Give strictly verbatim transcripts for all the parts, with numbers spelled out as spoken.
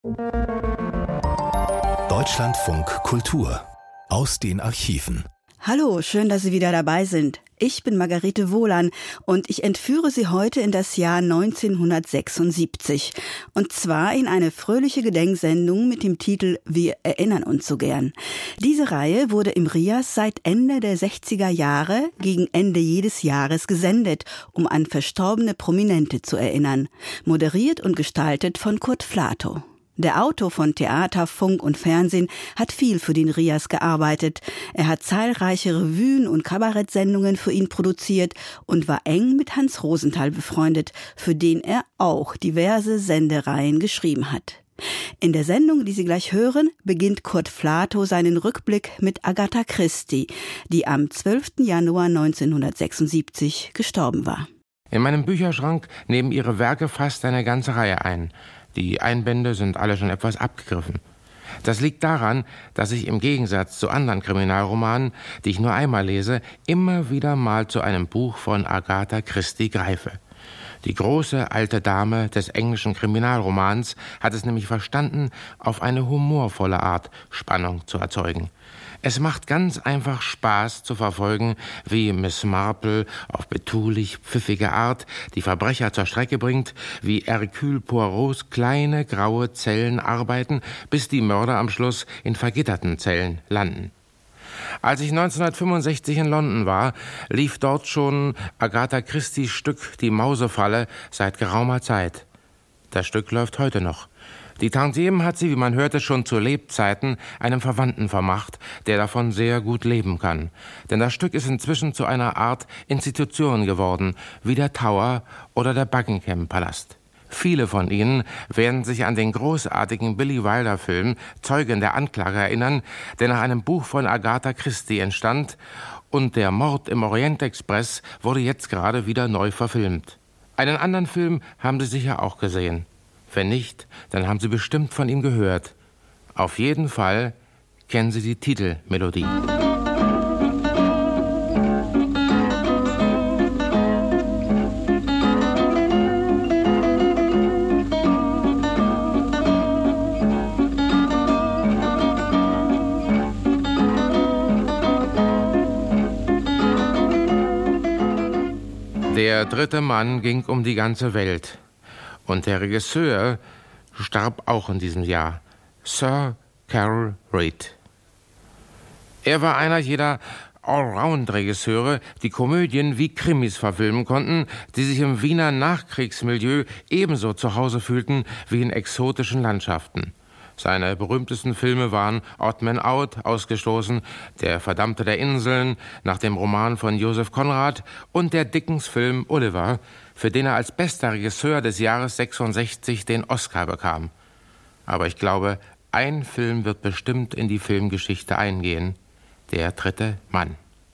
Deutschlandfunk Kultur aus den Archiven. Hallo, schön, dass Sie wieder dabei sind. Ich bin Margarete Wohlan und ich entführe Sie heute in das Jahr neunzehnhundertsechsundsiebzig. Und zwar in eine fröhliche Gedenksendung mit dem Titel Wir erinnern uns so gern. Diese Reihe wurde im R I A S seit Ende der sechziger Jahre gegen Ende jedes Jahres gesendet, um an verstorbene Prominente zu erinnern. Moderiert und gestaltet von Kurt Flatow. Der Autor von Theater, Funk und Fernsehen hat viel für den R I A S gearbeitet. Er hat zahlreiche Revuen und Kabarettsendungen für ihn produziert und war eng mit Hans Rosenthal befreundet, für den er auch diverse Sendereihen geschrieben hat. In der Sendung, die Sie gleich hören, beginnt Kurt Flatow seinen Rückblick mit Agatha Christie, die am zwölften Januar neunzehnhundertsechsundsiebzig gestorben war. In meinem Bücherschrank nehmen ihre Werke fast eine ganze Reihe ein. Die Einbände sind alle schon etwas abgegriffen. Das liegt daran, dass ich im Gegensatz zu anderen Kriminalromanen, die ich nur einmal lese, immer wieder mal zu einem Buch von Agatha Christie greife. Die große alte Dame des englischen Kriminalromans hat es nämlich verstanden, auf eine humorvolle Art Spannung zu erzeugen. Es macht ganz einfach Spaß zu verfolgen, wie Miss Marple auf betulich pfiffige Art die Verbrecher zur Strecke bringt, wie Hercule Poirots kleine graue Zellen arbeiten, bis die Mörder am Schluss in vergitterten Zellen landen. Als ich neunzehnhundertfünfundsechzig in London war, lief dort schon Agatha Christies Stück Die Mausefalle seit geraumer Zeit. Das Stück läuft heute noch. Die Tantiemen hat sie, wie man hörte, schon zu Lebzeiten einem Verwandten vermacht, der davon sehr gut leben kann. Denn das Stück ist inzwischen zu einer Art Institution geworden, wie der Tower oder der Buckingham-Palast. Viele von Ihnen werden sich an den großartigen Billy Wilder-Film Zeugen der Anklage erinnern, der nach einem Buch von Agatha Christie entstand, und der Mord im Orient-Express wurde jetzt gerade wieder neu verfilmt. Einen anderen Film haben Sie sicher auch gesehen. Wenn nicht, dann haben Sie bestimmt von ihm gehört. Auf jeden Fall kennen Sie die Titelmelodie. Der dritte Mann ging um die ganze Welt. Und der Regisseur starb auch in diesem Jahr, Sir Carol Reed. Er war einer jener Allround-Regisseure, die Komödien wie Krimis verfilmen konnten, die sich im Wiener Nachkriegsmilieu ebenso zu Hause fühlten wie in exotischen Landschaften. Seine berühmtesten Filme waren Odd Man Out, Ausgestoßen, Der Verdammte der Inseln, nach dem Roman von Joseph Conrad, und der Dickens-Film Oliver, für den er als bester Regisseur des Jahres sechsundsechzig den Oscar bekam. Aber ich glaube, ein Film wird bestimmt in die Filmgeschichte eingehen: Der dritte Mann.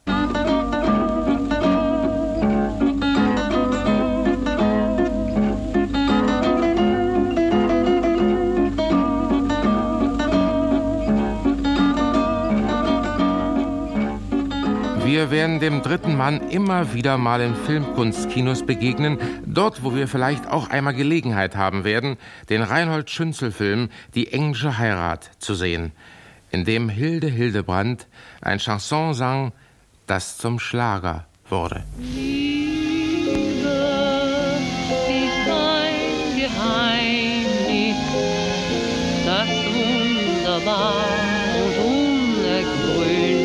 Wir werden dem dritten Mann immer wieder mal in Filmkunstkinos begegnen, dort, wo wir vielleicht auch einmal Gelegenheit haben werden, den Reinhold Schünzel-Film Die englische Heirat zu sehen, in dem Hilde Hildebrandt ein Chanson sang, das zum Schlager wurde. Liebe ist ein Geheimnis, das wunderbar und unergründlich.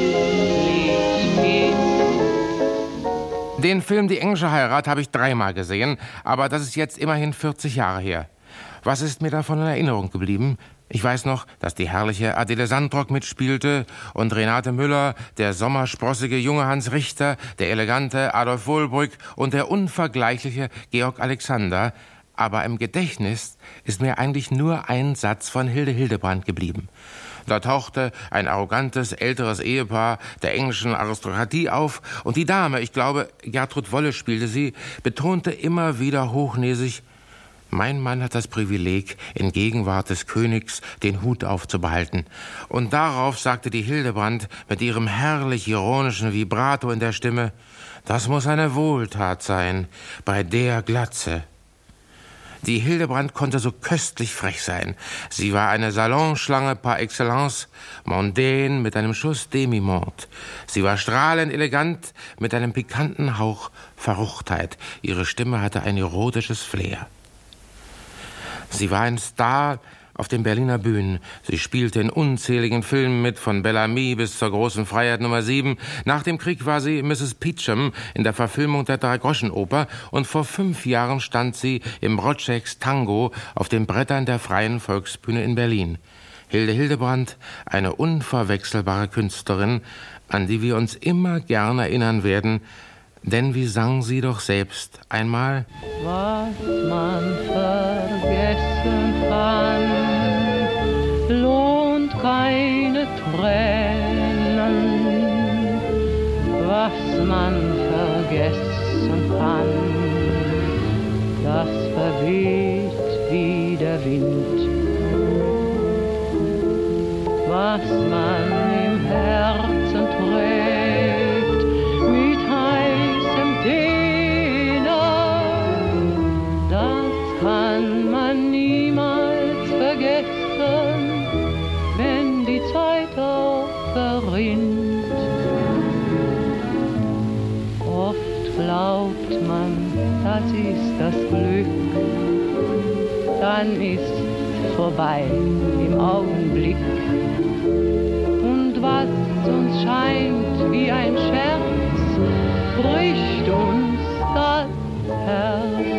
Den Film Die englische Heirat habe ich dreimal gesehen, aber das ist jetzt immerhin vierzig Jahre her. Was ist mir davon in Erinnerung geblieben? Ich weiß noch, dass die herrliche Adele Sandrock mitspielte und Renate Müller, der sommersprossige junge Hans Richter, der elegante Adolf Wohlbrück und der unvergleichliche Georg Alexander. Aber im Gedächtnis ist mir eigentlich nur ein Satz von Hilde Hildebrandt geblieben. Da tauchte ein arrogantes, älteres Ehepaar der englischen Aristokratie auf und die Dame, ich glaube, Gertrud Wolle spielte sie, betonte immer wieder hochnäsig: Mein Mann hat das Privileg, in Gegenwart des Königs den Hut aufzubehalten. Und darauf sagte die Hildebrandt mit ihrem herrlich ironischen Vibrato in der Stimme: Das muss eine Wohltat sein, bei der Glatze. Die Hildebrand konnte so köstlich frech sein. Sie war eine Salonschlange par excellence, mondaine mit einem Schuss Demi-Monde. Sie war strahlend elegant mit einem pikanten Hauch Verruchtheit. Ihre Stimme hatte ein erotisches Flair. Sie war ein Star auf den Berliner Bühnen. Sie spielte in unzähligen Filmen mit, von Bellamy bis zur Großen Freiheit Nummer sieben. Nach dem Krieg war sie Misses Peachum in der Verfilmung der Dreigroschenoper und vor fünf Jahren stand sie im Wojciechs Tango auf den Brettern der Freien Volksbühne in Berlin. Hilde Hildebrand, eine unverwechselbare Künstlerin, an die wir uns immer gern erinnern werden, denn wie sang sie doch selbst einmal: Was man vergessen kann, lohnt keine Tränen. Was man vergessen kann, das verweht wie der Wind. Was man im Herzen trägt, mit heißem Teener, das kann man niemals vergessen, wenn die Zeit auch verrinnt. Oft glaubt man, das ist das Glück, dann ist vorbei im Augenblick. Und was uns scheint wie ein Scherz, bricht uns das Herz.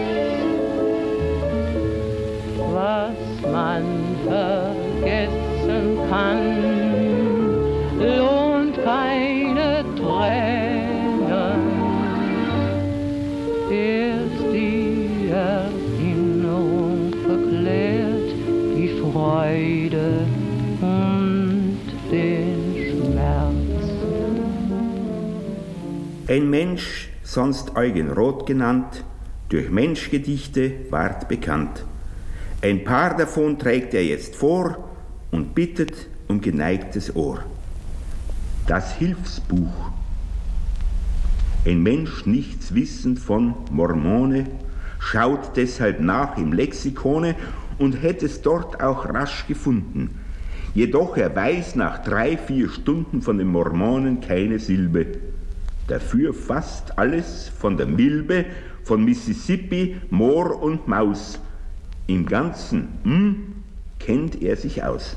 Was man vergessen kann, lohnt keine Tränen. Erst die Erinnerung verklärt die Freude und den Schmerz. Ein Mensch, sonst Eugen Roth genannt, durch Menschgedichte ward bekannt. Ein paar davon trägt er jetzt vor und bittet um geneigtes Ohr. Das Hilfsbuch. Ein Mensch, nichts wissend von Mormone, schaut deshalb nach im Lexikone und hätte es dort auch rasch gefunden. Jedoch er weiß nach drei, vier Stunden von den Mormonen keine Silbe. Dafür fast alles von der Milbe, von Mississippi, Moor und Maus. Im Ganzen hm, kennt er sich aus.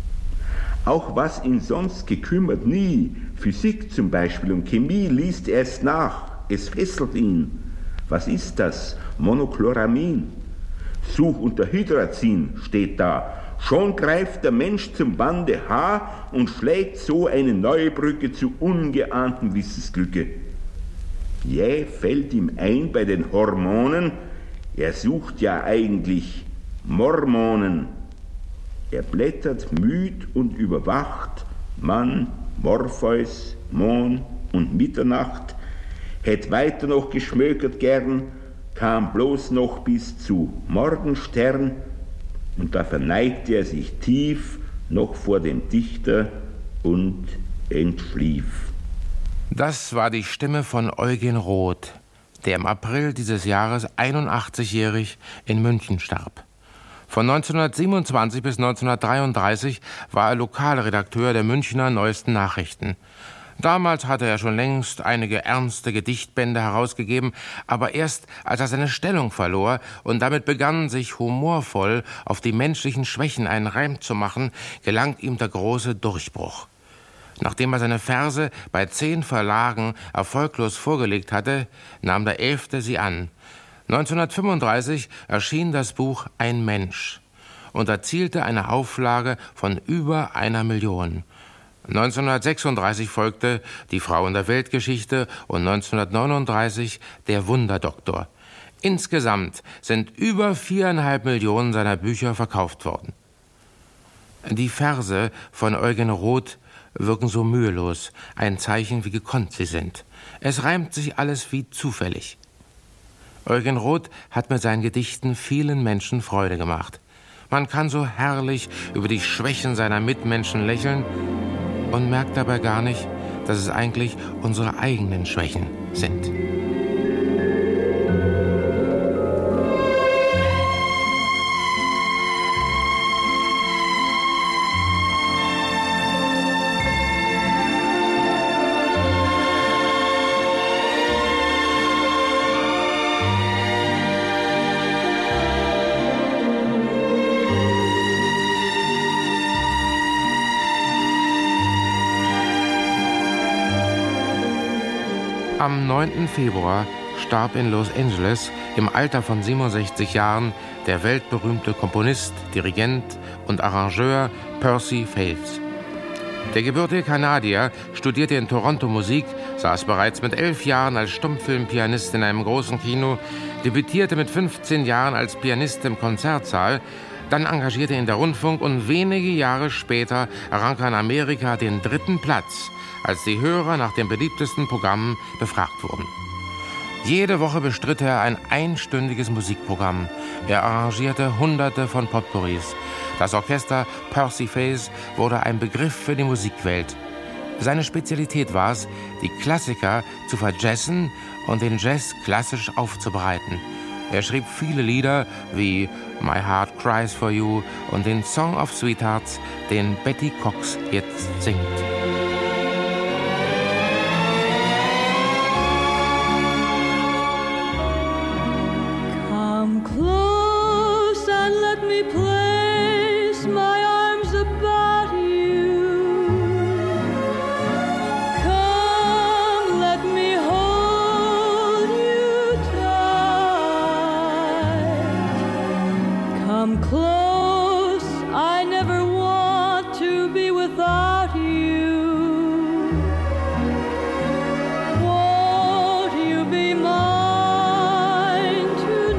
Auch was ihn sonst gekümmert nie, Physik zum Beispiel und Chemie, liest er es nach, es fesselt ihn. Was ist das? Monochloramin. Such unter Hydrazin steht da. Schon greift der Mensch zum Bande H und schlägt so eine neue Brücke zu ungeahntem Wissensglücke. Jäh fällt ihm ein bei den Hormonen, er sucht ja eigentlich Mormonen. Er blättert müd und überwacht, Mann, Morpheus, Mond und Mitternacht, hätt weiter noch geschmökert gern, kam bloß noch bis zu Morgenstern, und da verneigte er sich tief noch vor dem Dichter und entschlief. Das war die Stimme von Eugen Roth, der im April dieses Jahres einundachtzigjährig in München starb. Von neunzehnhundertsiebenundzwanzig bis neunzehnhundertdreiunddreißig war er Lokalredakteur der Münchner Neuesten Nachrichten. Damals hatte er schon längst einige ernste Gedichtbände herausgegeben, aber erst als er seine Stellung verlor und damit begann, sich humorvoll auf die menschlichen Schwächen einen Reim zu machen, gelang ihm der große Durchbruch. Nachdem er seine Verse bei zehn Verlagen erfolglos vorgelegt hatte, nahm der elfte sie an. neunzehnhundertfünfunddreißig erschien das Buch Ein Mensch und erzielte eine Auflage von über einer Million. neunzehnhundertsechsunddreißig folgte Die Frau in der Weltgeschichte und neunzehnhundertneununddreißig Der Wunderdoktor. Insgesamt sind über viereinhalb Millionen seiner Bücher verkauft worden. Die Verse von Eugen Roth wirken so mühelos, ein Zeichen, wie gekonnt sie sind. Es reimt sich alles wie zufällig. Eugen Roth hat mit seinen Gedichten vielen Menschen Freude gemacht. Man kann so herrlich über die Schwächen seiner Mitmenschen lächeln und merkt dabei gar nicht, dass es eigentlich unsere eigenen Schwächen sind. Am neunten Februar starb in Los Angeles im Alter von siebenundsechzig Jahren der weltberühmte Komponist, Dirigent und Arrangeur Percy Faith. Der gebürtige Kanadier studierte in Toronto Musik, saß bereits mit elf Jahren als Stummfilmpianist in einem großen Kino, debütierte mit fünfzehn Jahren als Pianist im Konzertsaal, dann engagierte ihn der Rundfunk und wenige Jahre später errang er in Amerika den dritten Platz, als die Hörer nach den beliebtesten Programmen befragt wurden. Jede Woche bestritt er ein einstündiges Musikprogramm. Er arrangierte hunderte von Potpourris. Das Orchester Percy Faith wurde ein Begriff für die Musikwelt. Seine Spezialität war es, die Klassiker zu verjazzen und den Jazz klassisch aufzubereiten. Er schrieb viele Lieder wie My Heart Cries for You und den Song of Sweethearts, den Betty Cox jetzt singt. Come close and let me place my arms about you. Come, let me hold you tight. Come close, I never want to be without you. Won't you be mine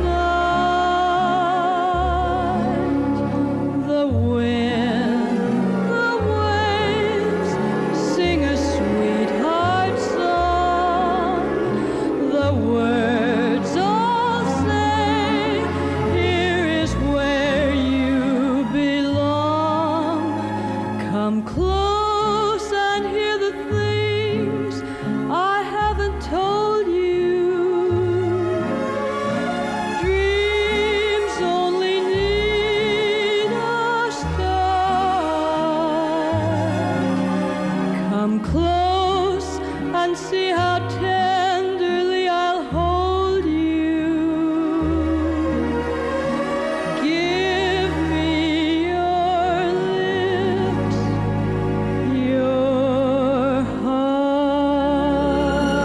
tonight? The wind, the waves sing a sweetheart song. The words all say, here is where you belong. Come close and hear the things I haven't told you. Dreams only need a start. Come close and see how tenderly I'll hold you. Give me your lips, your heart.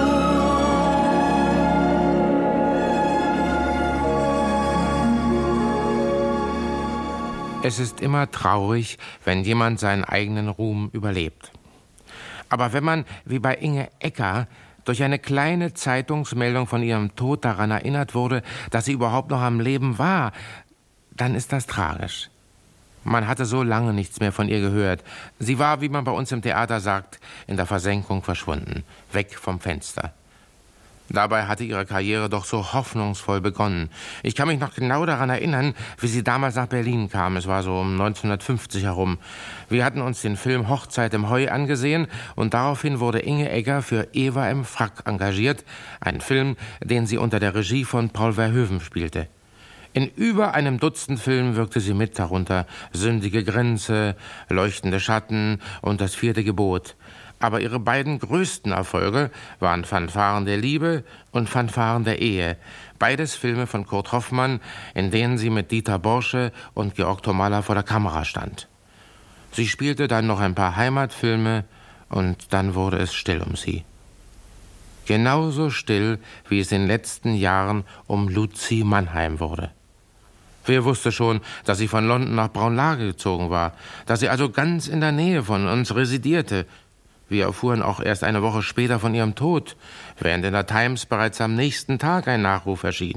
Es ist immer traurig, wenn jemand seinen eigenen Ruhm überlebt. Aber wenn man, wie bei Inge Ecker, durch eine kleine Zeitungsmeldung von ihrem Tod daran erinnert wurde, dass sie überhaupt noch am Leben war, dann ist das tragisch. Man hatte so lange nichts mehr von ihr gehört. Sie war, wie man bei uns im Theater sagt, in der Versenkung verschwunden, weg vom Fenster. Dabei hatte ihre Karriere doch so hoffnungsvoll begonnen. Ich kann mich noch genau daran erinnern, wie sie damals nach Berlin kam. Es war so um neunzehnhundertfünfzig herum. Wir hatten uns den Film Hochzeit im Heu angesehen und daraufhin wurde Inge Egger für Eva im Frack engagiert, ein Film, den sie unter der Regie von Paul Verhoeven spielte. In über einem Dutzend Filmen wirkte sie mit, darunter Sündige Grenze, Leuchtende Schatten und Das vierte Gebot. Aber ihre beiden größten Erfolge waren Fanfaren der Liebe und Fanfaren der Ehe. Beides Filme von Kurt Hoffmann, in denen sie mit Dieter Borsche und Georg Tomalla vor der Kamera stand. Sie spielte dann noch ein paar Heimatfilme und dann wurde es still um sie. Genauso still, wie es in den letzten Jahren um Luzi Mannheim wurde. Wer wusste schon, dass sie von London nach Braunlage gezogen war, dass sie also ganz in der Nähe von uns residierte. Wir erfuhren auch erst eine Woche später von ihrem Tod, während in der Times bereits am nächsten Tag ein Nachruf erschien.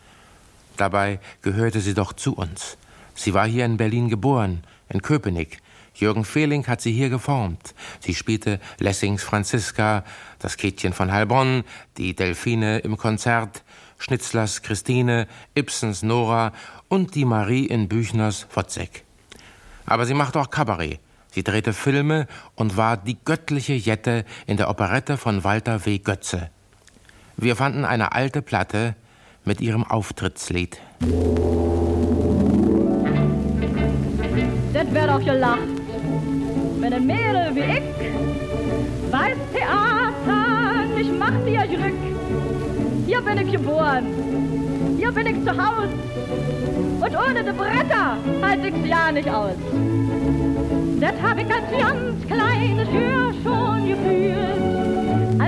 Dabei gehörte sie doch zu uns. Sie war hier in Berlin geboren, in Köpenick. Jürgen Fehling hat sie hier geformt. Sie spielte Lessings Franziska, das Käthchen von Heilbronn, die Delphine im Konzert, Schnitzlers Christine, Ibsens Nora und die Marie in Büchners Wozzeck. Aber sie machte auch Kabarett. Sie drehte Filme und war die göttliche Jette in der Operette von Walter W. Götze. Wir fanden eine alte Platte mit ihrem Auftrittslied. Das wär doch gelacht, wenn ein Mädel wie ich weiß Theater nicht macht ihr Glück. Hier bin ich geboren, hier bin ich zu Haus und ohne die Bretter halt ich's ja nicht aus. Das hab ich als ganz kleines Jahr schon gefühlt,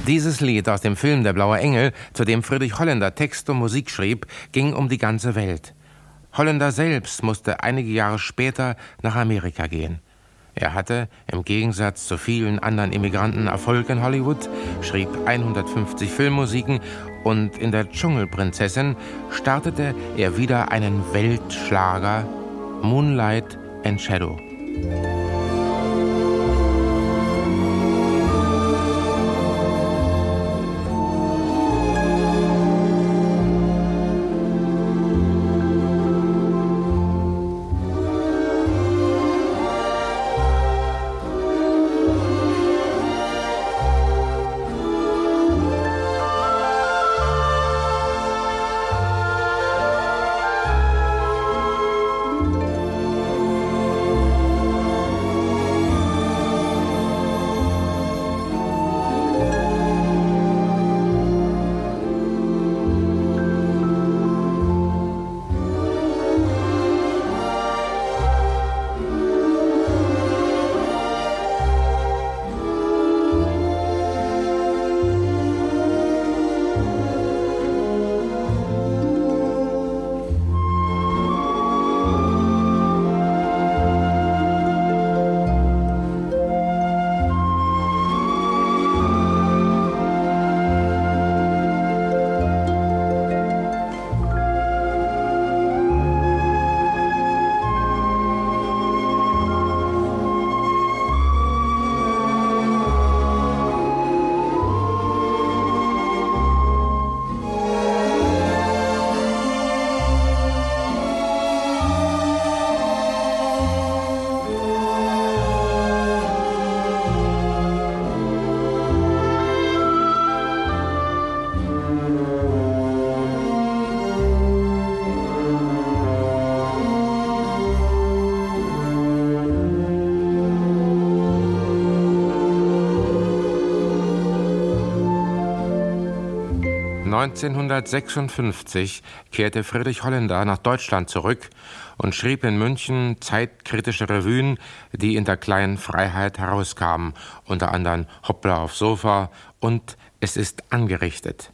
Dieses Lied aus dem Film Der blaue Engel, zu dem Friedrich Holländer Text und Musik schrieb, ging um die ganze Welt. Holländer selbst musste einige Jahre später nach Amerika gehen. Er hatte, im Gegensatz zu vielen anderen Immigranten, Erfolg in Hollywood, schrieb hundertfünfzig Filmmusiken und in der Dschungelprinzessin startete er wieder einen Weltschlager, Moonlight and Shadow. neunzehnhundertsechsundfünfzig kehrte Friedrich Holländer nach Deutschland zurück und schrieb in München zeitkritische Revuen, die in der kleinen Freiheit herauskamen, unter anderem Hoppla aufs Sofa und Es ist angerichtet.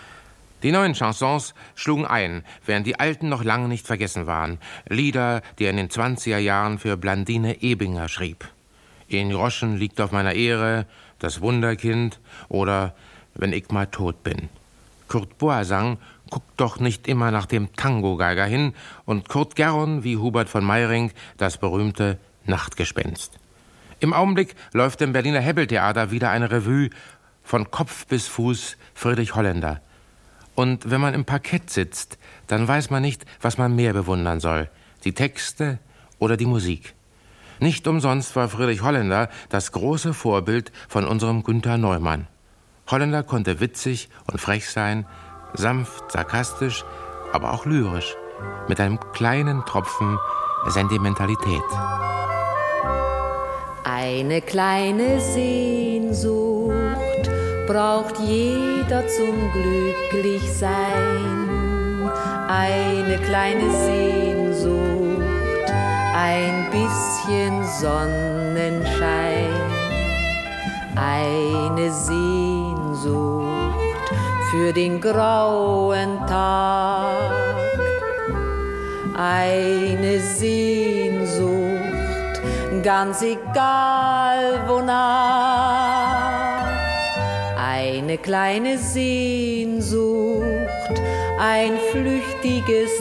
Die neuen Chansons schlugen ein, während die alten noch lange nicht vergessen waren. Lieder, die er in den zwanziger Jahren für Blandine Ebinger schrieb. In Groschen liegt auf meiner Ehre, Das Wunderkind oder Wenn ich mal tot bin. Kurt Boa sang, guck doch nicht immer nach dem Tango-Geiger hin, und Kurt Gerron wie Hubert von Meiring das berühmte Nachtgespenst. Im Augenblick läuft im Berliner Hebbeltheater wieder eine Revue von Kopf bis Fuß Friedrich Holländer. Und wenn man im Parkett sitzt, dann weiß man nicht, was man mehr bewundern soll, die Texte oder die Musik. Nicht umsonst war Friedrich Holländer das große Vorbild von unserem Günther Neumann. Holländer konnte witzig und frech sein, sanft, sarkastisch, aber auch lyrisch, mit einem kleinen Tropfen Sentimentalität. Eine kleine Sehnsucht braucht jeder zum Glücklichsein. Eine kleine Sehnsucht, ein bisschen Sonnenschein. Eine Sehnsucht für den grauen Tag. Eine Sehnsucht, ganz egal wonach. Eine kleine Sehnsucht, ein flüchtiges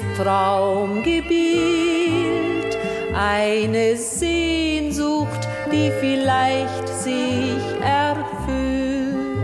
Traumgebild. Eine Sehnsucht, die vielleicht sich erfüllt.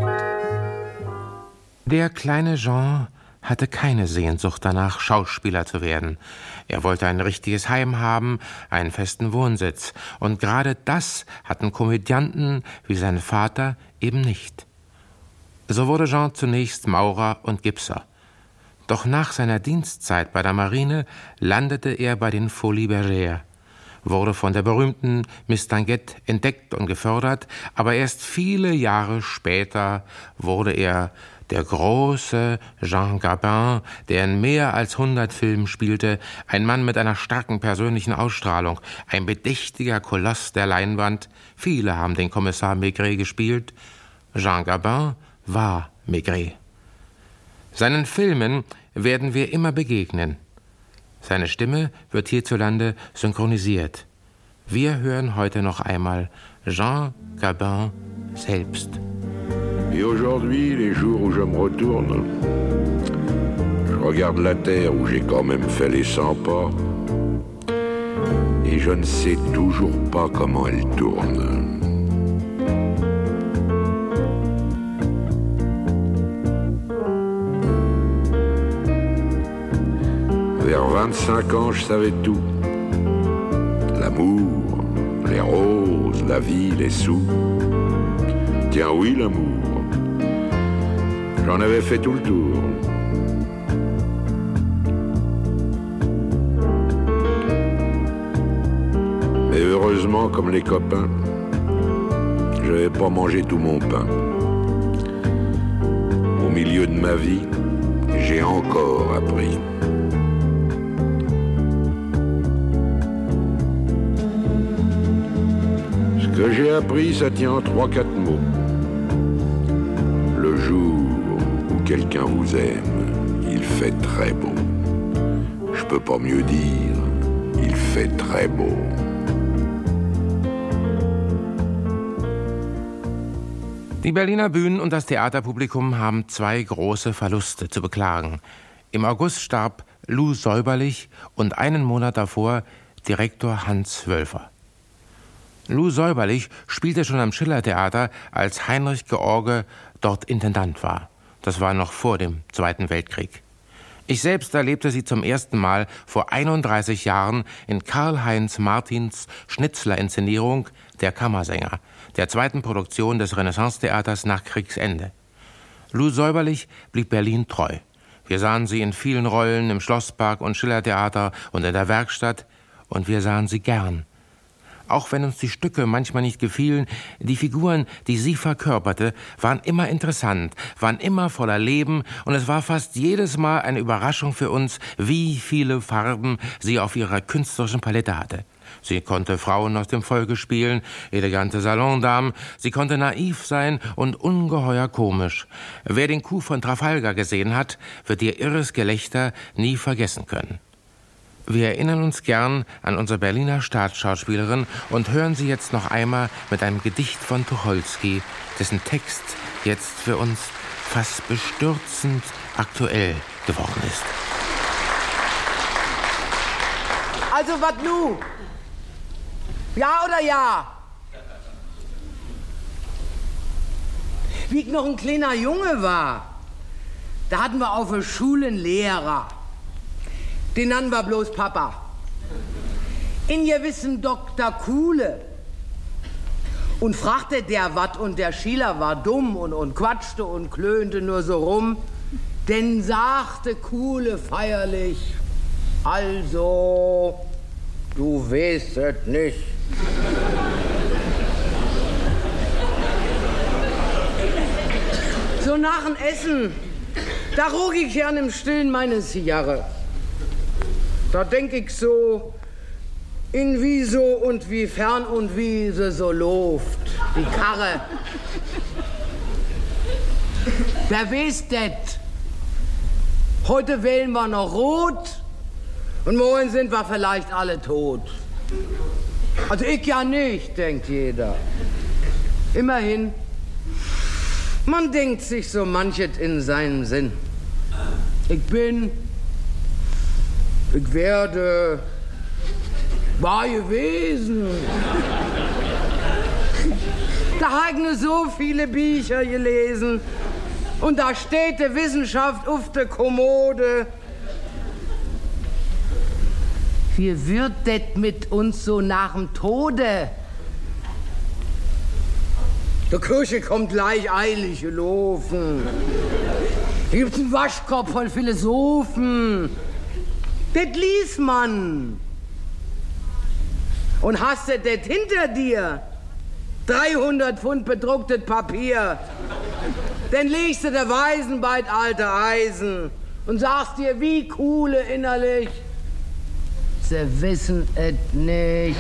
Der kleine Jean hatte keine Sehnsucht danach, Schauspieler zu werden. Er wollte ein richtiges Heim haben, einen festen Wohnsitz. Und gerade das hatten Komödianten wie sein Vater eben nicht. So wurde Jean zunächst Maurer und Gipser. Doch nach seiner Dienstzeit bei der Marine landete er bei den Folies Bergère, wurde von der berühmten Miss Tanguette entdeckt und gefördert, aber erst viele Jahre später wurde er der große Jean Gabin, der in mehr als hundert Filmen spielte, ein Mann mit einer starken persönlichen Ausstrahlung, ein bedächtiger Koloss der Leinwand. Viele haben den Kommissar Maigret gespielt. Jean Gabin war Maigret. Seinen Filmen werden wir immer begegnen. Seine Stimme wird hierzulande synchronisiert. Wir hören heute noch einmal Jean Gabin selbst. Et aujourd'hui, les jours où je me retourne, je regarde la terre où j'ai quand même fait les cent pas, et je ne sais toujours pas comment elle tourne. Vers vingt-cinq ans, je savais tout. L'amour, les roses, la vie, les sous. Tiens, oui, l'amour. J'en avais fait tout le tour. Mais heureusement, comme les copains, je n'avais pas mangé tout mon pain. Au milieu de ma vie, j'ai encore appris. Ce que j'ai appris, ça tient en trois, quatre mots. Le jour où quelqu'un vous aime, il fait très beau. Je peux pas mieux dire, il fait très beau. Die Berliner Bühnen und das Theaterpublikum haben zwei große Verluste zu beklagen. Im August starb Lou Säuberlich und einen Monat davor Direktor Hans Wölfer. Lou Säuberlich spielte schon am Schillertheater, als Heinrich George dort Intendant war. Das war noch vor dem Zweiten Weltkrieg. Ich selbst erlebte sie zum ersten Mal vor einunddreißig Jahren in Karl-Heinz Martins Schnitzler-Inszenierung Der Kammersänger, der zweiten Produktion des Renaissance-Theaters nach Kriegsende. Lou Säuberlich blieb Berlin treu. Wir sahen sie in vielen Rollen im Schlosspark und Schillertheater und in der Werkstatt, und wir sahen sie gern. Auch wenn uns die Stücke manchmal nicht gefielen, die Figuren, die sie verkörperte, waren immer interessant, waren immer voller Leben, und es war fast jedes Mal eine Überraschung für uns, wie viele Farben sie auf ihrer künstlerischen Palette hatte. Sie konnte Frauen aus dem Volke spielen, elegante Salondamen, sie konnte naiv sein und ungeheuer komisch. Wer den Coup von Trafalgar gesehen hat, wird ihr irres Gelächter nie vergessen können. Wir erinnern uns gern an unsere Berliner Staatsschauspielerin und hören sie jetzt noch einmal mit einem Gedicht von Tucholsky, dessen Text jetzt für uns fast bestürzend aktuell geworden ist. Also, was nu? Ja oder ja? Wie ich noch ein kleiner Junge war, da hatten wir auf der Schule einen Lehrer. Den nannten wir bloß Papa. In gewissen Doktor Kuhle. Und fragte der wat, und der Schüler war dumm und, und quatschte und klönte nur so rum. Denn sagte Kuhle feierlich, also, du weißt es nicht. So nach dem Essen, da rog ich gern im Stillen meine Zigarre. Da denk ich so, in wie so und wie fern und wie sie so loft, die Karre. Wer weiß det? Heute wählen wir noch rot und morgen sind wir vielleicht alle tot. Also ich ja nicht, denkt jeder. Immerhin, man denkt sich so manchet in seinem Sinn. Ich bin... Ich werde, war gewesen. Da habe ich so viele Bücher gelesen. Und da steht die Wissenschaft auf der Kommode. Wie wird das mit uns so nach dem Tode? Die Kirche kommt gleich eilig gelaufen. Hier gibt's einen Waschkorb voll Philosophen. Das liest man. Und hast du das hinter dir? dreihundert Pfund bedrucktes Papier. Dann legst du der Weisen bald alte Eisen und sagst dir, wie coole innerlich. Sie wissen es nicht.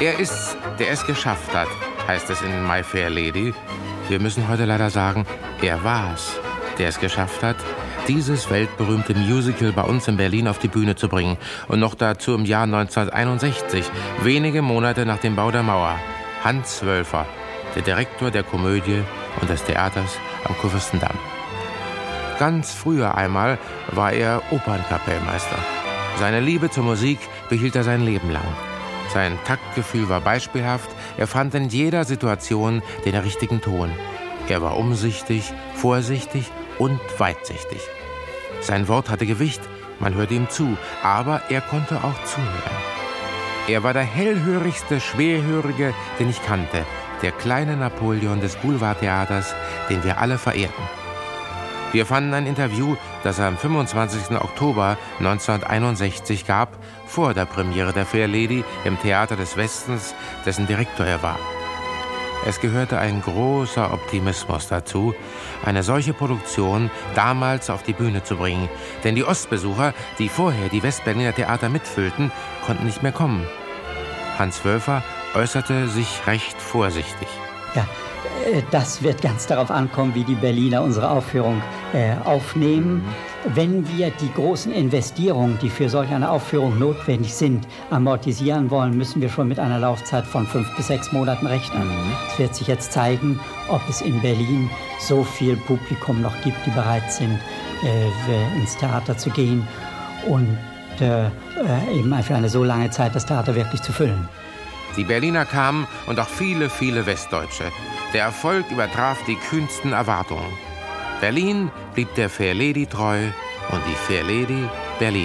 Er ist, der es geschafft hat, heißt es in My Fair Lady. Wir müssen heute leider sagen, er war's, der es geschafft hat, dieses weltberühmte Musical bei uns in Berlin auf die Bühne zu bringen. Und noch dazu im Jahr neunzehnhunderteinundsechzig, wenige Monate nach dem Bau der Mauer. Hans Wölfer, der Direktor der Komödie und des Theaters am Kurfürstendamm. Ganz früher einmal war er Opernkapellmeister. Seine Liebe zur Musik behielt er sein Leben lang. Sein Taktgefühl war beispielhaft. Er fand in jeder Situation den richtigen Ton. Er war umsichtig, vorsichtig und weitsichtig. Sein Wort hatte Gewicht, man hörte ihm zu, aber er konnte auch zuhören. Er war der hellhörigste Schwerhörige, den ich kannte, der kleine Napoleon des Boulevardtheaters, den wir alle verehrten. Wir fanden ein Interview, das er am fünfundzwanzigsten Oktober neunzehnhunderteinundsechzig gab, vor der Premiere der Fair Lady im Theater des Westens, dessen Direktor er war. Es gehörte ein großer Optimismus dazu, eine solche Produktion damals auf die Bühne zu bringen. Denn die Ostbesucher, die vorher die Westberliner Theater mitfüllten, konnten nicht mehr kommen. Hans Wölfer äußerte sich recht vorsichtig. Ja, das wird ganz darauf ankommen, wie die Berliner unsere Aufführung äh, aufnehmen. Wenn wir die großen Investierungen, die für solch eine Aufführung notwendig sind, amortisieren wollen, müssen wir schon mit einer Laufzeit von fünf bis sechs Monaten rechnen. Mhm. Es wird sich jetzt zeigen, ob es in Berlin so viel Publikum noch gibt, die bereit sind, äh, ins Theater zu gehen und äh, eben für eine so lange Zeit das Theater wirklich zu füllen. Die Berliner kamen und auch viele, viele Westdeutsche. Der Erfolg übertraf die kühnsten Erwartungen. Berlin blieb der Fair Lady treu und die Fair Lady Berlin.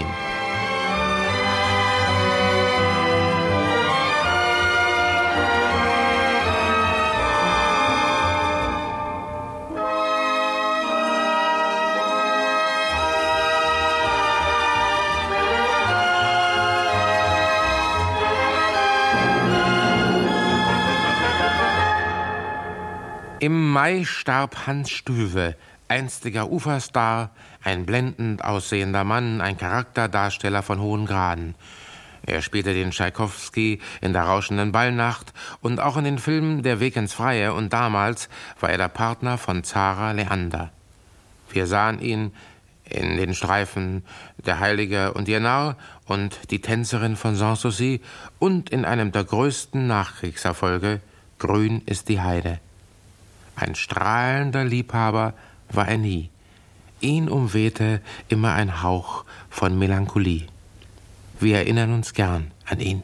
Im Mai starb Hans Stüwe, einstiger Uferstar, ein blendend aussehender Mann, ein Charakterdarsteller von hohen Graden. Er spielte den Tschaikowski in der rauschenden Ballnacht und auch in den Filmen Der Weg ins Freie, und damals war er der Partner von Zara Leander. Wir sahen ihn in den Streifen Der Heilige und ihr Narr und Die Tänzerin von Sanssouci und in einem der größten Nachkriegserfolge, Grün ist die Heide. Ein strahlender Liebhaber war er nie. Ihn umwehte immer ein Hauch von Melancholie. Wir erinnern uns gern an ihn.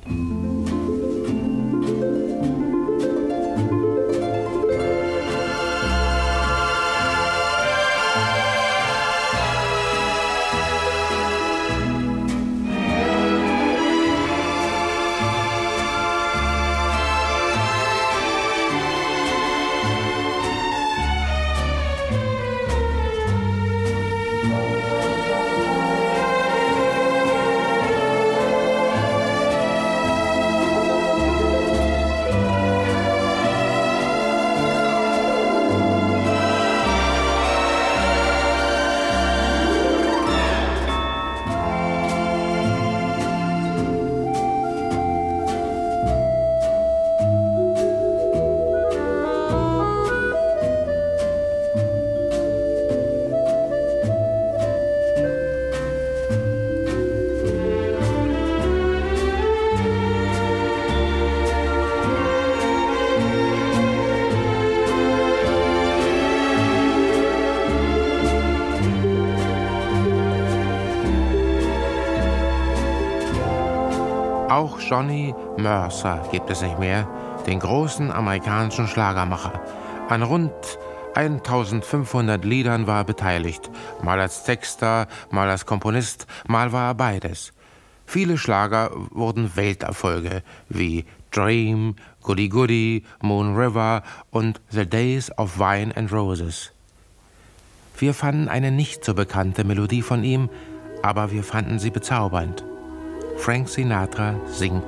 Auch Johnny Mercer gibt es nicht mehr, den großen amerikanischen Schlagermacher. An rund eintausendfünfhundert Liedern war er beteiligt, mal als Texter, mal als Komponist, mal war er beides. Viele Schlager wurden Welterfolge, wie Dream, Goody Goody, Moon River und The Days of Wine and Roses. Wir fanden eine nicht so bekannte Melodie von ihm, aber wir fanden sie bezaubernd. Frank Sinatra singt.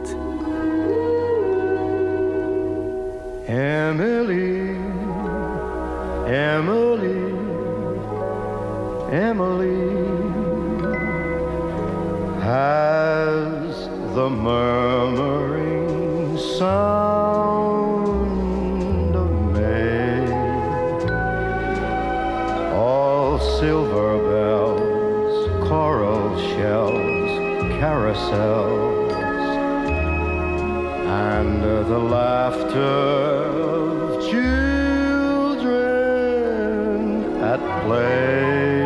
Emily, Emily, Emily, has the murmuring sun sound of May. All silver bells, coral shells, carousels, and the laughter of children at play.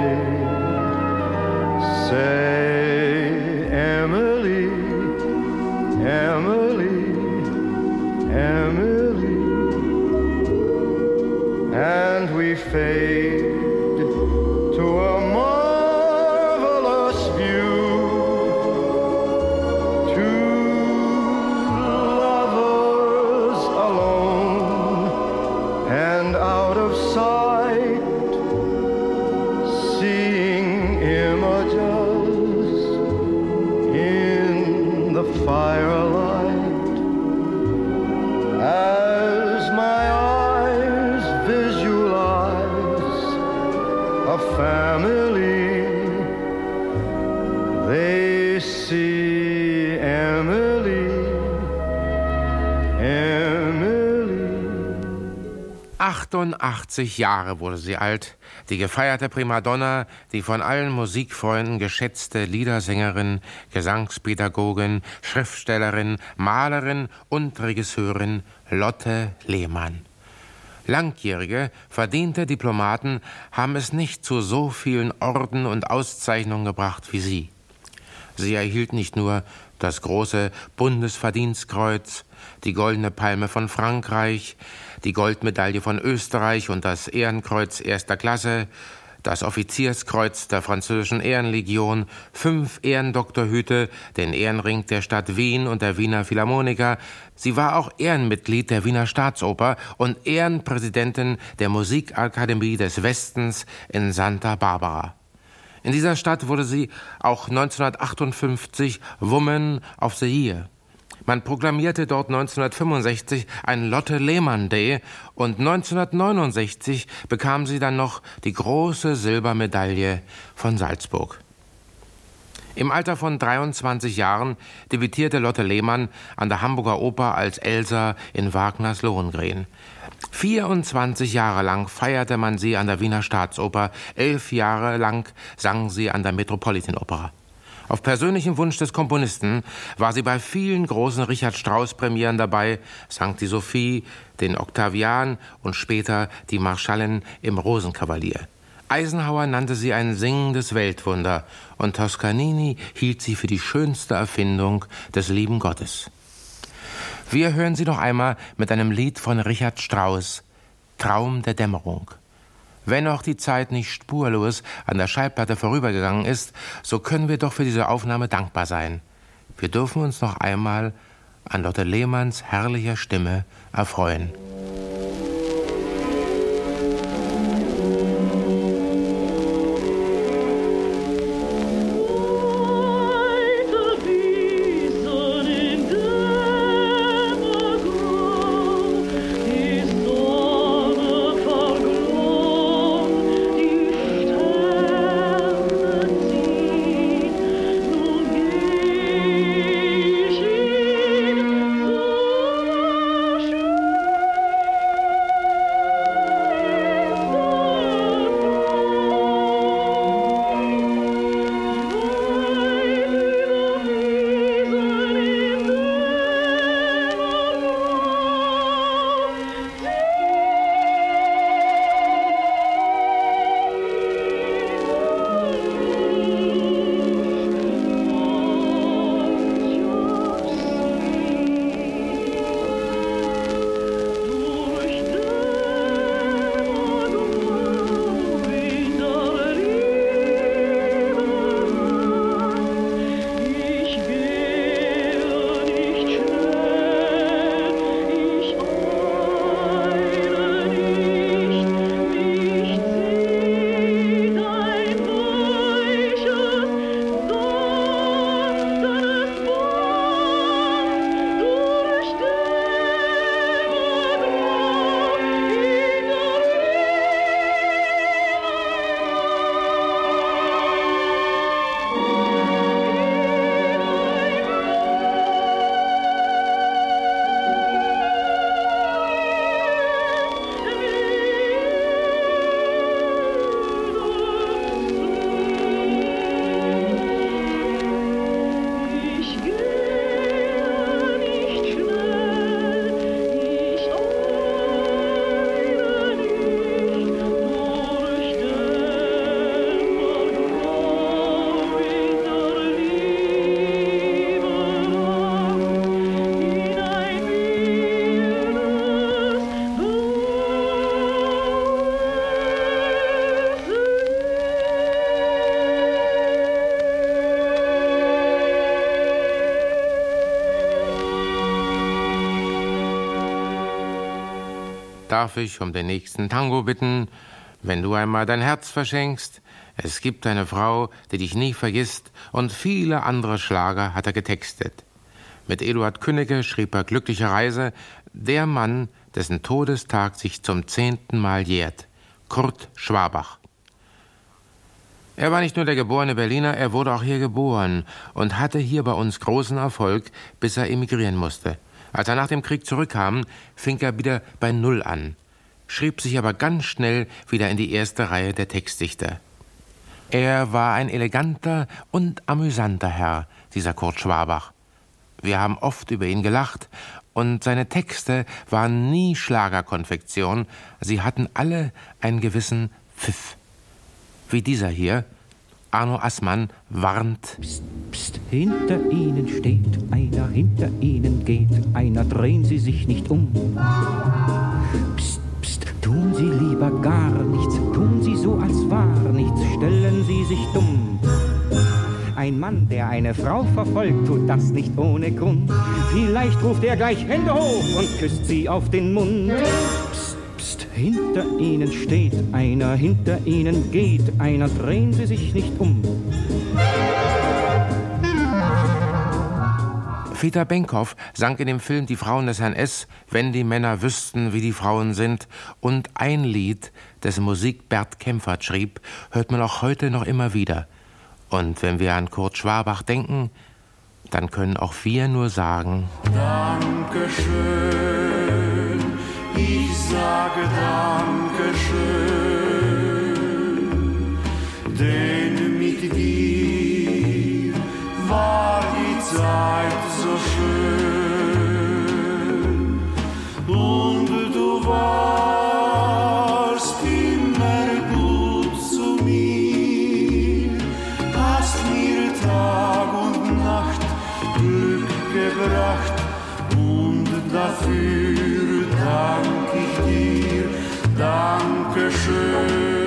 Say, Emily, Emily, Emily, and we fade to a marvelous view, two lovers alone and out of sight, seeing images in the firelight. As my eyes visualize a family, they see Emily, Emily. achtundachtzig Jahre wurde sie alt, die gefeierte Primadonna, die von allen Musikfreunden geschätzte Liedersängerin, Gesangspädagogin, Schriftstellerin, Malerin und Regisseurin Lotte Lehmann. Langjährige, verdiente Diplomaten haben es nicht zu so vielen Orden und Auszeichnungen gebracht wie sie. Sie erhielt nicht nur das große Bundesverdienstkreuz, die Goldene Palme von Frankreich, die Goldmedaille von Österreich und das Ehrenkreuz erster Klasse, das Offizierskreuz der französischen Ehrenlegion, fünf Ehrendoktorhüte, den Ehrenring der Stadt Wien und der Wiener Philharmoniker. Sie war auch Ehrenmitglied der Wiener Staatsoper und Ehrenpräsidentin der Musikakademie des Westens in Santa Barbara. In dieser Stadt wurde sie auch neunzehnhundertachtundfünfzig Woman of the Year. Man proklamierte dort neunzehnhundertfünfundsechzig einen Lotte Lehmann Day und neunzehnhundertneunundsechzig bekam sie dann noch die große Silbermedaille von Salzburg. Im Alter von dreiundzwanzig Jahren debütierte Lotte Lehmann an der Hamburger Oper als Elsa in Wagners Lohengrin. vierundzwanzig Jahre lang feierte man sie an der Wiener Staatsoper, elf Jahre lang sang sie an der Metropolitan Opera. Auf persönlichen Wunsch des Komponisten war sie bei vielen großen Richard-Strauss-Premieren dabei, sang die Sophie, den Octavian und später die Marschallin im Rosenkavalier. Eisenhower nannte sie ein singendes Weltwunder und Toscanini hielt sie für die schönste Erfindung des lieben Gottes. Wir hören sie noch einmal mit einem Lied von Richard Strauss, Traum der Dämmerung. Wenn auch die Zeit nicht spurlos an der Schallplatte vorübergegangen ist, so können wir doch für diese Aufnahme dankbar sein. Wir dürfen uns noch einmal an Lotte Lehmanns herrlicher Stimme erfreuen. Darf ich um den nächsten Tango bitten, wenn du einmal dein Herz verschenkst? Es gibt eine Frau, die dich nie vergisst, und viele andere Schlager hat er getextet. Mit Eduard Künnecke schrieb er Glückliche Reise, der Mann, dessen Todestag sich zum zehnten Mal jährt, Kurt Schwabach. Er war nicht nur der geborene Berliner, er wurde auch hier geboren und hatte hier bei uns großen Erfolg, bis er emigrieren musste. Als er nach dem Krieg zurückkam, fing er wieder bei Null an, schrieb sich aber ganz schnell wieder in die erste Reihe der Textdichter. Er war ein eleganter und amüsanter Herr, dieser Kurt Schwabach. Wir haben oft über ihn gelacht und seine Texte waren nie Schlagerkonfektion, sie hatten alle einen gewissen Pfiff. Wie dieser hier, Arno Assmann warnt. Psst, psst, hinter ihnen steht einer, hinter ihnen geht einer, drehen Sie sich nicht um. Psst, psst, tun Sie lieber gar nichts, tun Sie so, als war nichts, stellen Sie sich dumm. Ein Mann, der eine Frau verfolgt, tut das nicht ohne Grund. Vielleicht ruft er gleich Hände hoch und küsst sie auf den Mund. Psst, psst, hinter ihnen steht einer, hinter ihnen geht einer, drehen Sie sich nicht um. Peter Benkhoff sang in dem Film Die Frauen des Herrn S., Wenn die Männer wüssten, wie die Frauen sind, und ein Lied, dessen Musik Bert Kempfert schrieb, hört man auch heute noch immer wieder. Und wenn wir an Kurt Schwabach denken, dann können auch wir nur sagen: Dankeschön, ich sage Dankeschön, denn mit dir war die Zeit so schön und du warst immer gut zu mir, hast mir Tag und Nacht Glück gebracht und dafür dank ich dir, Dankeschön.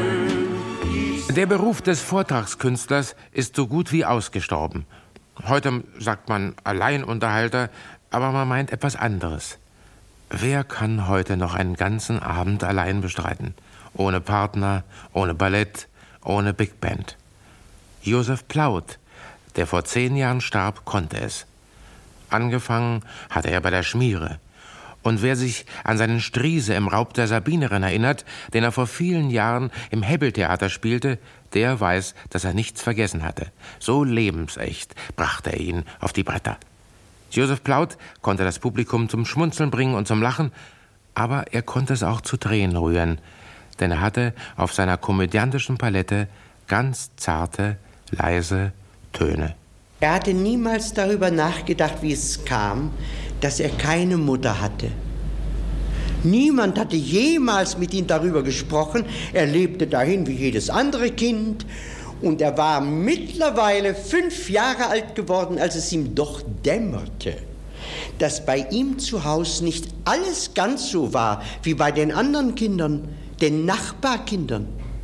Der Beruf des Vortragskünstlers ist so gut wie ausgestorben. Heute sagt man Alleinunterhalter, aber man meint etwas anderes. Wer kann heute noch einen ganzen Abend allein bestreiten? Ohne Partner, ohne Ballett, ohne Big Band. Josef Plaut, der vor zehn Jahren starb, konnte es. Angefangen hatte er bei der Schmiere. Und wer sich an seinen Striese im Raub der Sabinerin erinnert, den er vor vielen Jahren im Hebbeltheater spielte, der weiß, dass er nichts vergessen hatte. So lebensecht brachte er ihn auf die Bretter. Josef Plaut konnte das Publikum zum Schmunzeln bringen und zum Lachen, aber er konnte es auch zu Tränen rühren, denn er hatte auf seiner komödiantischen Palette ganz zarte, leise Töne. Er hatte niemals darüber nachgedacht, wie es kam, dass er keine Mutter hatte. Niemand hatte jemals mit ihm darüber gesprochen. Er lebte dahin wie jedes andere Kind. Und er war mittlerweile fünf Jahre alt geworden, als es ihm doch dämmerte, dass bei ihm zu Hause nicht alles ganz so war wie bei den anderen Kindern, den Nachbarkindern.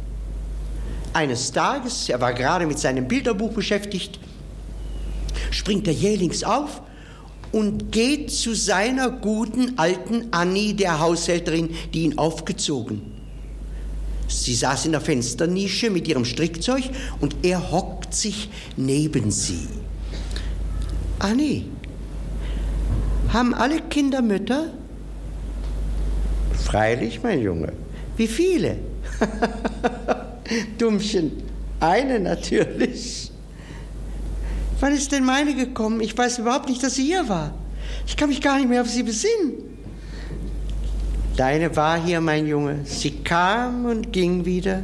Eines Tages, er war gerade mit seinem Bilderbuch beschäftigt, springt er jählings auf und geht zu seiner guten alten Annie, der Haushälterin, die ihn aufgezogen. Sie saß in der Fensternische mit ihrem Strickzeug und er hockt sich neben sie. Annie, haben alle Kinder Mütter? Freilich, mein Junge. Wie viele? Dummchen, eine natürlich. Wann ist denn meine gekommen? Ich weiß überhaupt nicht, dass sie hier war. Ich kann mich gar nicht mehr auf sie besinnen. Deine war hier, mein Junge. Sie kam und ging wieder.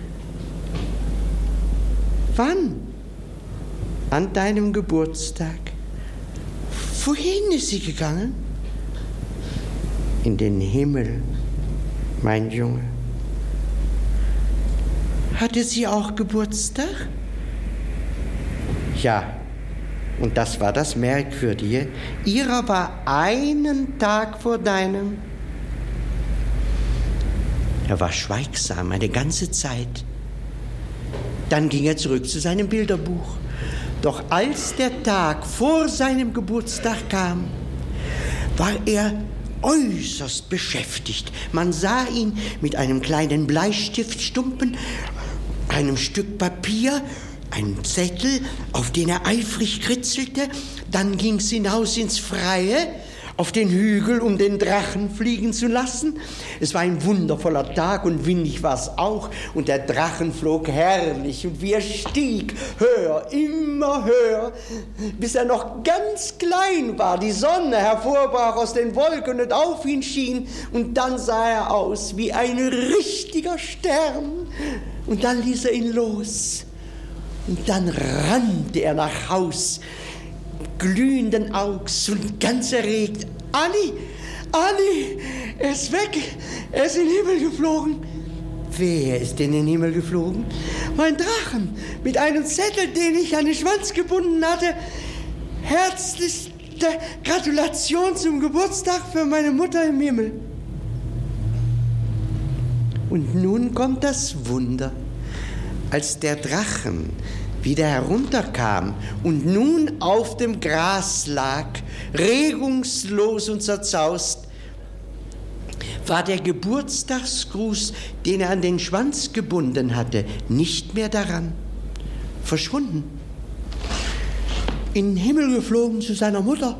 Wann? An deinem Geburtstag. Wohin ist sie gegangen? In den Himmel, mein Junge. Hatte sie auch Geburtstag? Ja. Und das war das Merkwürdige. Ihrer war einen Tag vor deinem. Er war schweigsam eine ganze Zeit. Dann ging er zurück zu seinem Bilderbuch. Doch als der Tag vor seinem Geburtstag kam, war er äußerst beschäftigt. Man sah ihn mit einem kleinen Bleistiftstumpen, einem Stück Papier, einem Zettel, auf den er eifrig kritzelte. Dann ging's hinaus ins Freie, auf den Hügel, um den Drachen fliegen zu lassen. Es war ein wundervoller Tag und windig war's auch. Und der Drachen flog herrlich. Und wie er stieg, höher, immer höher, bis er noch ganz klein war. Die Sonne hervorbrach aus den Wolken und auf ihn schien. Und dann sah er aus wie ein richtiger Stern. Und dann ließ er ihn los. Und dann rannte er nach Haus, glühenden Augs und ganz erregt. Anni, Anni, er ist weg, er ist in den Himmel geflogen. Wer ist in den Himmel geflogen? Mein Drachen, mit einem Zettel, den ich an den Schwanz gebunden hatte. Herzlichste Gratulation zum Geburtstag für meine Mutter im Himmel. Und nun kommt das Wunder. Als der Drachen wieder herunterkam und nun auf dem Gras lag, regungslos und zerzaust, war der Geburtstagsgruß, den er an den Schwanz gebunden hatte, nicht mehr daran. Verschwunden. In den Himmel geflogen zu seiner Mutter.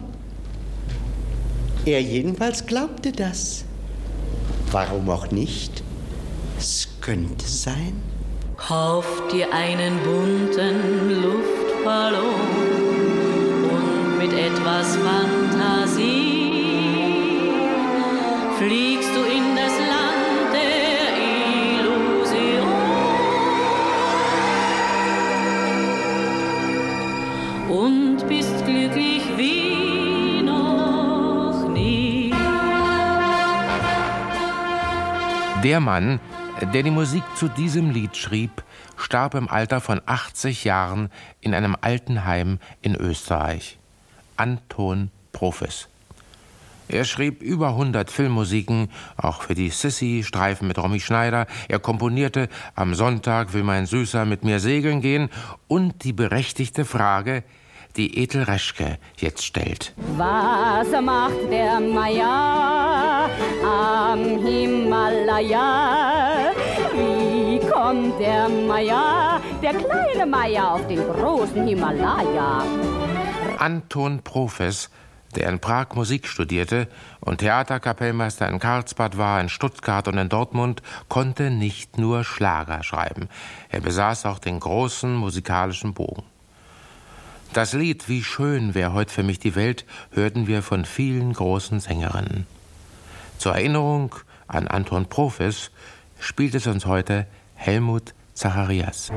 Er jedenfalls glaubte das. Warum auch nicht? Es könnte sein. Kauf dir einen bunten Luftballon und mit etwas Fantasie fliegst du in das Land der Illusion und bist glücklich wie noch nie. Der Mann, der die Musik zu diesem Lied schrieb, starb im Alter von achtzig Jahren in einem Altenheim in Österreich. Anton Profes. Er schrieb über hundert Filmmusiken, auch für die Sissi-Streifen mit Romy Schneider. Er komponierte »Am Sonntag will mein Süßer mit mir segeln gehen« und die berechtigte Frage, die Ethel Reschke jetzt stellt. Was macht der Meier am Himalaya? Wie kommt der Meier, der kleine Meier, auf den großen Himalaya? Anton Profes, der in Prag Musik studierte und Theaterkapellmeister in Karlsbad war, in Stuttgart und in Dortmund, konnte nicht nur Schlager schreiben. Er besaß auch den großen musikalischen Bogen. Das Lied »Wie schön wär heut für mich die Welt« hörten wir von vielen großen Sängerinnen. Zur Erinnerung an Anton Profes spielt es uns heute Helmut Zacharias.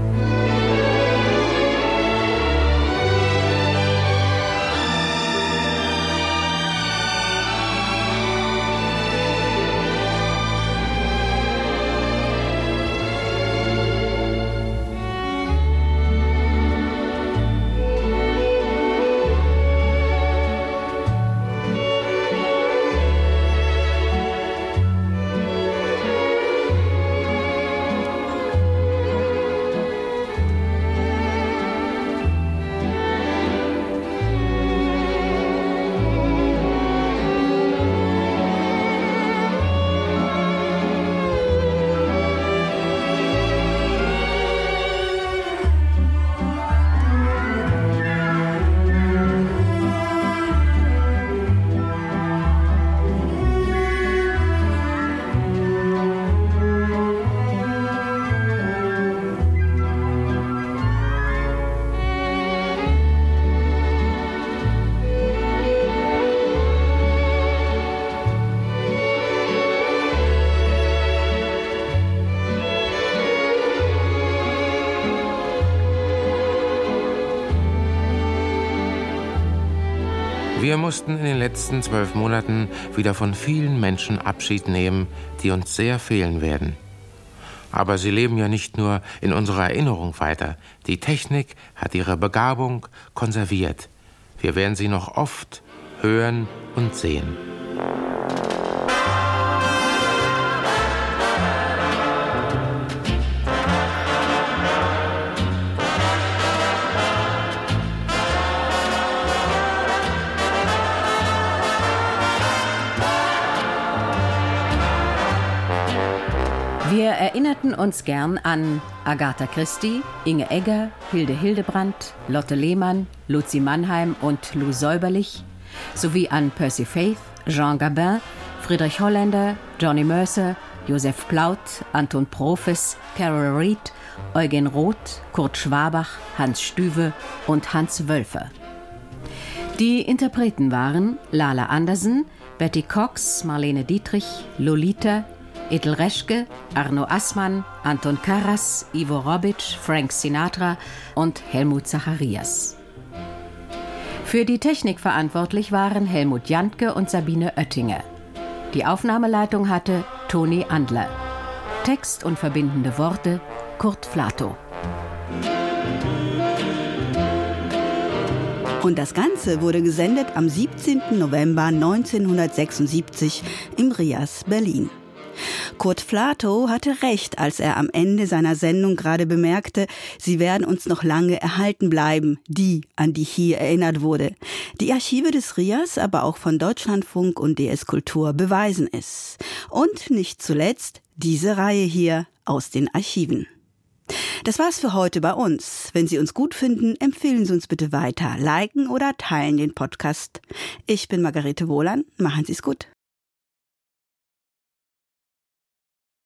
Wir mussten in den letzten zwölf Monaten wieder von vielen Menschen Abschied nehmen, die uns sehr fehlen werden. Aber sie leben ja nicht nur in unserer Erinnerung weiter. Die Technik hat ihre Begabung konserviert. Wir werden sie noch oft hören und sehen. erinnerten uns gern an Agatha Christie, Inge Egger, Hilde Hildebrandt, Lotte Lehmann, Luzi Mannheim und Lou Säuberlich, sowie an Percy Faith, Jean Gabin, Friedrich Holländer, Johnny Mercer, Josef Plaut, Anton Profes, Carol Reed, Eugen Roth, Kurt Schwabach, Hans Stüwe und Hans Wölfer. Die Interpreten waren Lala Andersen, Betty Cox, Marlene Dietrich, Lolita, Ethel Reschke, Arno Assmann, Anton Karas, Ivo Robic, Frank Sinatra und Helmut Zacharias. Für die Technik verantwortlich waren Helmut Jantke und Sabine Oettinger. Die Aufnahmeleitung hatte Toni Andler. Text und verbindende Worte Kurt Flato. Und das Ganze wurde gesendet am siebzehnten November neunzehnhundertsechsundsiebzig im Rias, Berlin. Kurt Flato hatte recht, als er am Ende seiner Sendung gerade bemerkte, sie werden uns noch lange erhalten bleiben, die, an die hier erinnert wurde. Die Archive des Rias, aber auch von Deutschlandfunk und D S Kultur beweisen es. Und nicht zuletzt diese Reihe hier aus den Archiven. Das war's für heute bei uns. Wenn Sie uns gut finden, empfehlen Sie uns bitte weiter, liken oder teilen den Podcast. Ich bin Margarete Wohlan. Machen Sie's gut.